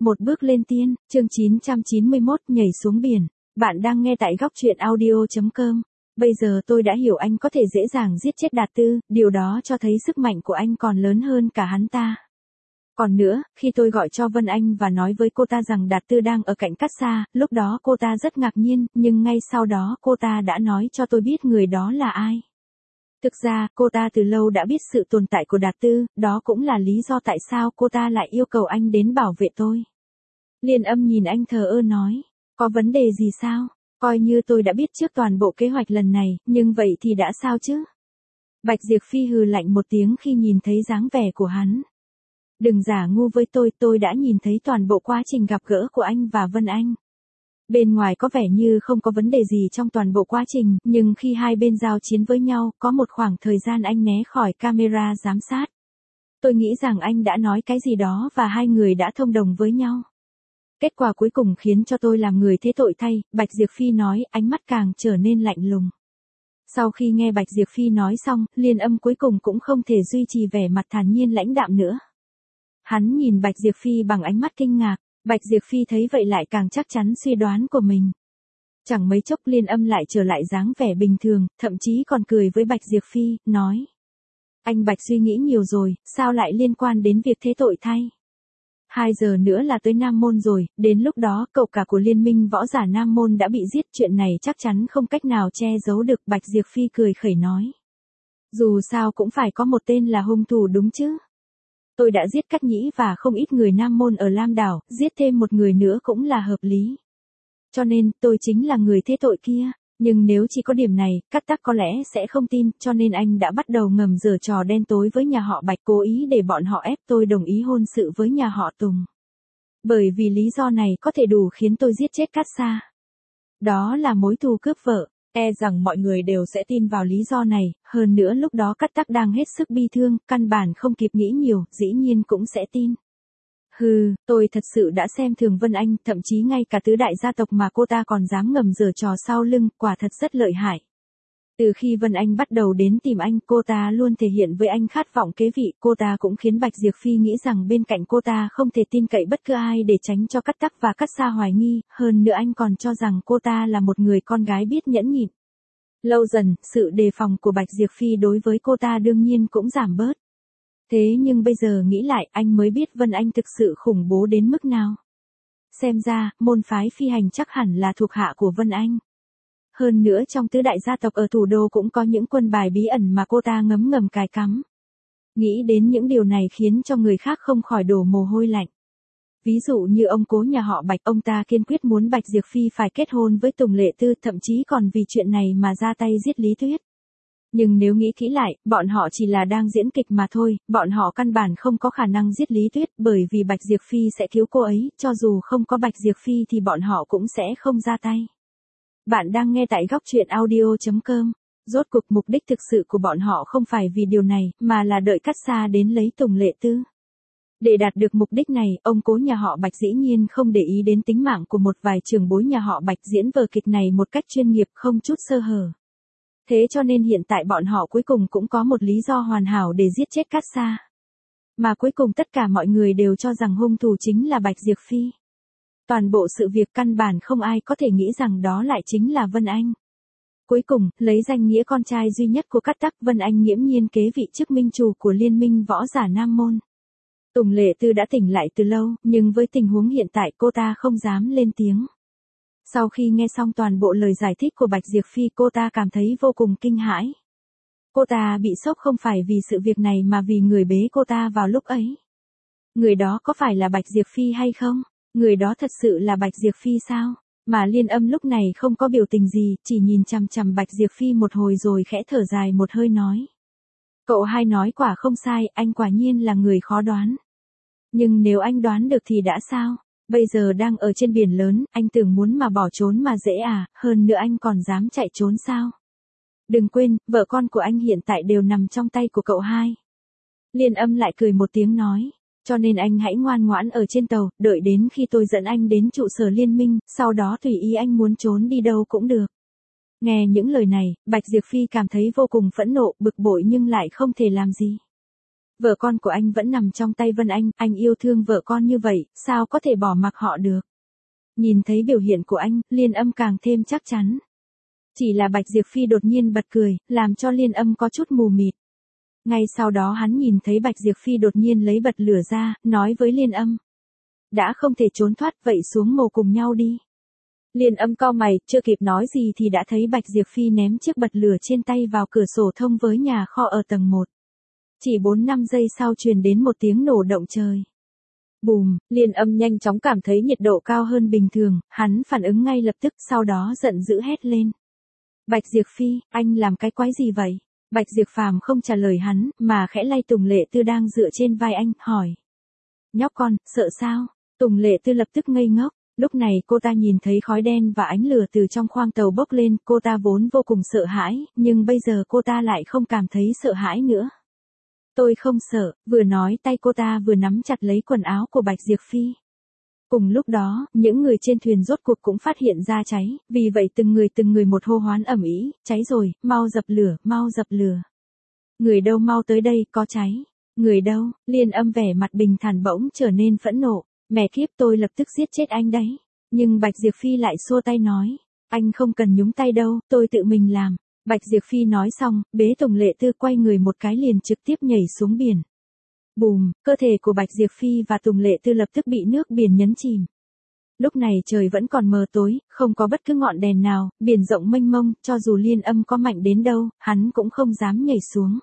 Một bước lên tiên, chương 991 nhảy xuống biển. Bạn đang nghe tại góc truyện audio.com. Bây giờ tôi đã hiểu anh có thể dễ dàng giết chết Đạt Tư, điều đó cho thấy sức mạnh của anh còn lớn hơn cả hắn ta. Còn nữa, khi tôi gọi cho Vân Anh và nói với cô ta rằng Đạt Tư đang ở cạnh Cát Sa, lúc đó cô ta rất ngạc nhiên, nhưng ngay sau đó cô ta đã nói cho tôi biết người đó là ai. Thực ra, cô ta từ lâu đã biết sự tồn tại của Đạt Tư, đó cũng là lý do tại sao cô ta lại yêu cầu anh đến bảo vệ tôi. Liên Âm nhìn anh thờ ơ nói, có vấn đề gì sao? Coi như tôi đã biết trước toàn bộ kế hoạch lần này, nhưng vậy thì đã sao chứ? Bạch Diệp Phi hừ lạnh một tiếng khi nhìn thấy dáng vẻ của hắn. Đừng giả ngu với tôi đã nhìn thấy toàn bộ quá trình gặp gỡ của anh và Vân Anh. Bên ngoài có vẻ như không có vấn đề gì trong toàn bộ quá trình, nhưng khi hai bên giao chiến với nhau, có một khoảng thời gian anh né khỏi camera giám sát. Tôi nghĩ rằng anh đã nói cái gì đó và hai người đã thông đồng với nhau. Kết quả cuối cùng khiến cho tôi làm người thế tội thay, Bạch Diệp Phi nói, ánh mắt càng trở nên lạnh lùng. Sau khi nghe Bạch Diệp Phi nói xong, Liên Âm cuối cùng cũng không thể duy trì vẻ mặt thản nhiên lãnh đạm nữa. Hắn nhìn Bạch Diệp Phi bằng ánh mắt kinh ngạc, Bạch Diệp Phi thấy vậy lại càng chắc chắn suy đoán của mình. Chẳng mấy chốc Liên Âm lại trở lại dáng vẻ bình thường, thậm chí còn cười với Bạch Diệp Phi, nói. Anh Bạch suy nghĩ nhiều rồi, sao lại liên quan đến việc thế tội thay? 2 giờ nữa là tới Nam Môn rồi, đến lúc đó cậu cả của Liên minh võ giả Nam Môn đã bị giết, chuyện này chắc chắn không cách nào che giấu được, Bạch Diệp Phi cười khẩy nói. Dù sao cũng phải có một tên là hung thủ đúng chứ. Tôi đã giết Cát Nhĩ và không ít người Nam Môn ở Lam Đảo, giết thêm một người nữa cũng là hợp lý. Cho nên, tôi chính là người thế tội kia. Nhưng nếu chỉ có điểm này, Cát Tắc có lẽ sẽ không tin, cho nên anh đã bắt đầu ngầm giở trò đen tối với nhà họ Bạch, cố ý để bọn họ ép tôi đồng ý hôn sự với nhà họ Tùng. Bởi vì lý do này có thể đủ khiến tôi giết chết Cát Sa. Đó là mối thù cướp vợ, e rằng mọi người đều sẽ tin vào lý do này, hơn nữa lúc đó Cát Tắc đang hết sức bi thương, căn bản không kịp nghĩ nhiều, dĩ nhiên cũng sẽ tin. Tôi thật sự đã xem thường Vân Anh, thậm chí ngay cả tứ đại gia tộc mà cô ta còn dám ngầm giở trò sau lưng, quả thật rất lợi hại. Từ khi Vân Anh bắt đầu đến tìm anh, cô ta luôn thể hiện với anh khát vọng kế vị, cô ta cũng khiến Bạch Diệp Phi nghĩ rằng bên cạnh cô ta không thể tin cậy bất cứ ai để tránh cho Cát Tắc và Cát Sa hoài nghi, hơn nữa anh còn cho rằng cô ta là một người con gái biết nhẫn nhịn. Lâu dần, sự đề phòng của Bạch Diệp Phi đối với cô ta đương nhiên cũng giảm bớt. Thế nhưng bây giờ nghĩ lại, anh mới biết Vân Anh thực sự khủng bố đến mức nào. Xem ra, môn phái phi hành chắc hẳn là thuộc hạ của Vân Anh. Hơn nữa trong tứ đại gia tộc ở thủ đô cũng có những quân bài bí ẩn mà cô ta ngấm ngầm cài cắm. Nghĩ đến những điều này khiến cho người khác không khỏi đổ mồ hôi lạnh. Ví dụ như ông cố nhà họ Bạch, ông ta kiên quyết muốn Bạch Diệp Phi phải kết hôn với Tùng Lệ Tư, thậm chí còn vì chuyện này mà ra tay giết Lý Tuyết. Nhưng nếu nghĩ kỹ lại, bọn họ chỉ là đang diễn kịch mà thôi, bọn họ căn bản không có khả năng giết Lý Tuyết, bởi vì Bạch Diệp Phi sẽ cứu cô ấy, cho dù không có Bạch Diệp Phi thì bọn họ cũng sẽ không ra tay. Bạn đang nghe tại góc truyện audio.com. Rốt cuộc mục đích thực sự của bọn họ không phải vì điều này, mà là đợi Cát Sa đến lấy Tùng Lệ Tư. Để đạt được mục đích này, ông cố nhà họ Bạch dĩ nhiên không để ý đến tính mạng của một vài trưởng bối nhà họ Bạch, diễn vở kịch này một cách chuyên nghiệp không chút sơ hở. Thế cho nên hiện tại bọn họ cuối cùng cũng có một lý do hoàn hảo để giết chết Cát Sa. Mà cuối cùng tất cả mọi người đều cho rằng hung thủ chính là Bạch Diệp Phi. Toàn bộ sự việc căn bản không ai có thể nghĩ rằng đó lại chính là Vân Anh. Cuối cùng, lấy danh nghĩa con trai duy nhất của Cát Tắc, Vân Anh nghiễm nhiên kế vị chức minh chủ của Liên minh võ giả Nam Môn. Tùng Lệ Tư đã tỉnh lại từ lâu, nhưng với tình huống hiện tại cô ta không dám lên tiếng. Sau khi nghe xong toàn bộ lời giải thích của Bạch Diệp Phi, cô ta cảm thấy vô cùng kinh hãi. Cô ta bị sốc không phải vì sự việc này mà vì người bế cô ta vào lúc ấy. Người đó có phải là Bạch Diệp Phi hay không? Người đó thật sự là Bạch Diệp Phi sao? Mà Liên Âm lúc này không có biểu tình gì, chỉ nhìn chằm chằm Bạch Diệp Phi một hồi rồi khẽ thở dài một hơi nói. Cậu hai nói quả không sai, anh quả nhiên là người khó đoán. Nhưng nếu anh đoán được thì đã sao? Bây giờ đang ở trên biển lớn, anh tưởng muốn mà bỏ trốn mà dễ à, hơn nữa anh còn dám chạy trốn sao? Đừng quên, vợ con của anh hiện tại đều nằm trong tay của cậu hai. Liên Âm lại cười một tiếng nói, cho nên anh hãy ngoan ngoãn ở trên tàu, đợi đến khi tôi dẫn anh đến trụ sở liên minh, sau đó tùy ý anh muốn trốn đi đâu cũng được. Nghe những lời này, Bạch Diệp Phi cảm thấy vô cùng phẫn nộ, bực bội nhưng lại không thể làm gì. Vợ con của anh vẫn nằm trong tay Vân anh yêu thương vợ con như vậy, sao có thể bỏ mặc họ được. Nhìn thấy biểu hiện của anh, Liên Âm càng thêm chắc chắn. Chỉ là Bạch Diệp Phi đột nhiên bật cười, làm cho Liên Âm có chút mù mịt. Ngay sau đó hắn nhìn thấy Bạch Diệp Phi đột nhiên lấy bật lửa ra, nói với Liên Âm. Đã không thể trốn thoát vậy xuống mồ cùng nhau đi. Liên Âm cau mày, chưa kịp nói gì thì đã thấy Bạch Diệp Phi ném chiếc bật lửa trên tay vào cửa sổ thông với nhà kho ở tầng 1. Chỉ 4-5 giây sau truyền đến một tiếng nổ động trời. Bùm, Liên Âm nhanh chóng cảm thấy nhiệt độ cao hơn bình thường, hắn phản ứng ngay lập tức, sau đó giận dữ hét lên. Bạch Diệp Phi, anh làm cái quái gì vậy? Bạch Diệp Phàm không trả lời hắn, mà khẽ lay Tùng Lệ Tư đang dựa trên vai anh, hỏi. Nhóc con, sợ sao? Tùng Lệ Tư lập tức ngây ngốc. Lúc này cô ta nhìn thấy khói đen và ánh lửa từ trong khoang tàu bốc lên, cô ta vốn vô cùng sợ hãi, nhưng bây giờ cô ta lại không cảm thấy sợ hãi nữa. Tôi không sợ, vừa nói tay cô ta vừa nắm chặt lấy quần áo của Bạch Diệp Phi. Cùng lúc đó, những người trên thuyền rốt cuộc cũng phát hiện ra cháy, vì vậy từng người một hô hoán ầm ĩ, cháy rồi, mau dập lửa, mau dập lửa. Người đâu mau tới đây, có cháy. Người đâu, Liên Âm vẻ mặt bình thản bỗng trở nên phẫn nộ. Mẹ kiếp, tôi lập tức giết chết anh đấy. Nhưng Bạch Diệp Phi lại xua tay nói. Anh không cần nhúng tay đâu, tôi tự mình làm. Bạch Diệp Phi nói xong, bế Tùng Lệ Tư quay người một cái liền trực tiếp nhảy xuống biển. Bùm, cơ thể của Bạch Diệp Phi và Tùng Lệ Tư lập tức bị nước biển nhấn chìm. Lúc này trời vẫn còn mờ tối, không có bất cứ ngọn đèn nào, biển rộng mênh mông, cho dù Liên Âm có mạnh đến đâu, hắn cũng không dám nhảy xuống.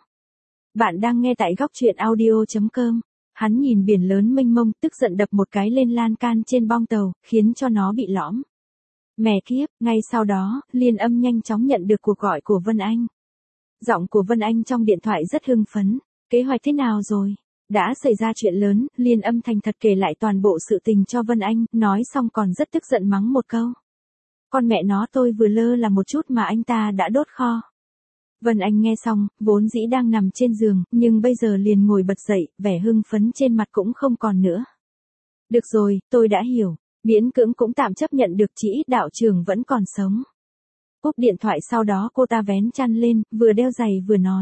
Bạn đang nghe tại góc truyện audio.com. Hắn nhìn biển lớn mênh mông, tức giận đập một cái lên lan can trên bong tàu, khiến cho nó bị lõm. Mẹ kiếp, ngay sau đó, Liên Âm nhanh chóng nhận được cuộc gọi của Vân Anh. Giọng của Vân Anh trong điện thoại rất hưng phấn. Kế hoạch thế nào rồi? Đã xảy ra chuyện lớn, Liên Âm thành thật kể lại toàn bộ sự tình cho Vân Anh, nói xong còn rất tức giận mắng một câu. Con mẹ nó, tôi vừa lơ là một chút mà anh ta đã đốt kho. Vân Anh nghe xong, vốn dĩ đang nằm trên giường, nhưng bây giờ liền ngồi bật dậy, vẻ hưng phấn trên mặt cũng không còn nữa. Được rồi, tôi đã hiểu, miễn cưỡng cũng tạm chấp nhận được, chỉ ít đạo trưởng vẫn còn sống. Cúp điện thoại sau đó cô ta vén chăn lên, vừa đeo giày vừa nói.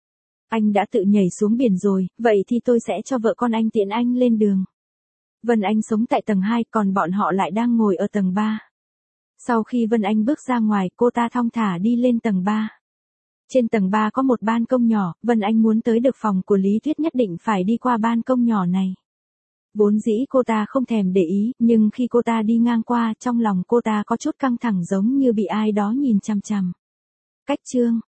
Anh đã tự nhảy xuống biển rồi, vậy thì tôi sẽ cho vợ con anh tiễn anh lên đường. Vân Anh sống tại tầng 2, còn bọn họ lại đang ngồi ở tầng 3. Sau khi Vân Anh bước ra ngoài, cô ta thong thả đi lên tầng 3. Trên tầng 3 có một ban công nhỏ, Vân Anh muốn tới được phòng của Lý Tuyết nhất định phải đi qua ban công nhỏ này. Vốn dĩ cô ta không thèm để ý, nhưng khi cô ta đi ngang qua, trong lòng cô ta có chút căng thẳng giống như bị ai đó nhìn chằm chằm. Cách chương